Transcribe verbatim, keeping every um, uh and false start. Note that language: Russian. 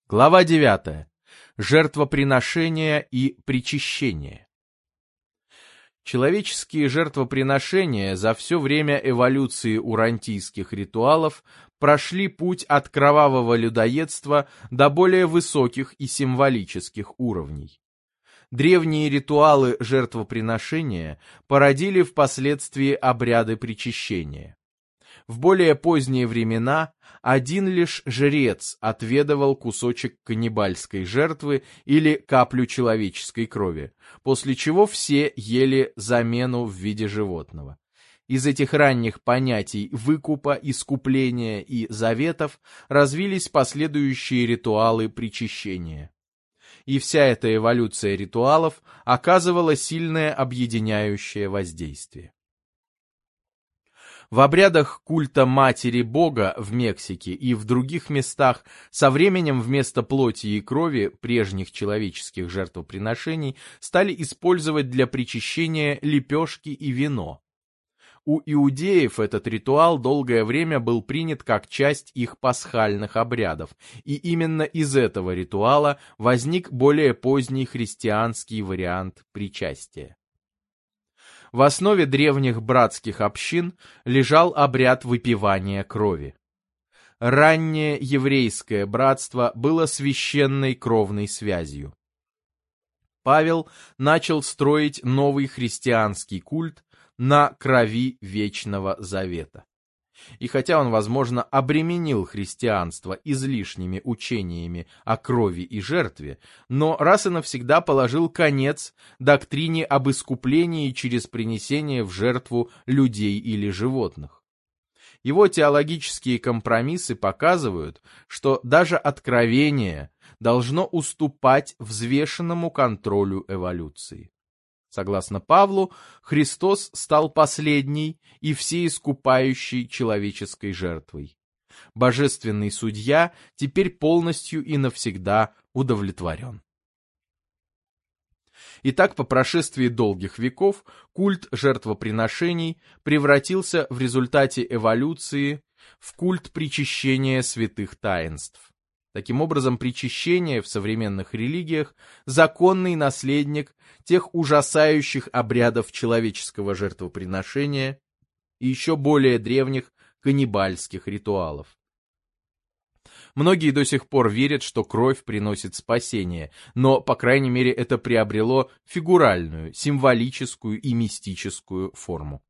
Глава девятая. Жертвоприношение и причащение. Человеческие жертвоприношения за все время эволюции урантийских ритуалов прошли путь от кровавого людоедства до более высоких и символических уровней. Древние ритуалы жертвоприношения породили впоследствии обряды причащения. В более поздние времена один лишь жрец отведывал кусочек каннибальской жертвы или каплю человеческой крови, после чего все ели замену в виде животного. Из этих ранних понятий выкупа, искупления и заветов развились последующие ритуалы причащения. И вся эта эволюция ритуалов оказывала сильное объединяющее воздействие. В обрядах культа Матери Бога в Мексике и в других местах со временем вместо плоти и крови прежних человеческих жертвоприношений стали использовать для причащения лепешки и вино. У иудеев этот ритуал долгое время был принят как часть их пасхальных обрядов, и именно из этого ритуала возник более поздний христианский вариант причастия. В основе древних братских общин лежал обряд выпивания крови. Раннее еврейское братство было священной кровной связью. Павел начал строить новый христианский культ на крови Вечного Завета. И хотя он, возможно, обременил христианство излишними учениями о крови и жертве, но раз и навсегда положил конец доктрине об искуплении через принесение в жертву людей или животных. Его теологические компромиссы показывают, что даже откровение должно уступать взвешенному контролю эволюции. Согласно Павлу, Христос стал последней и всеискупающей человеческой жертвой. Божественный судья теперь полностью и навсегда удовлетворен. Итак, по прошествии долгих веков культ жертвоприношений превратился в результате эволюции в культ причащения святых таинств. Таким образом, причащение в современных религиях – законный наследник тех ужасающих обрядов человеческого жертвоприношения и еще более древних каннибальских ритуалов. Многие до сих пор верят, что кровь приносит спасение, но, по крайней мере, это приобрело фигуральную, символическую и мистическую форму.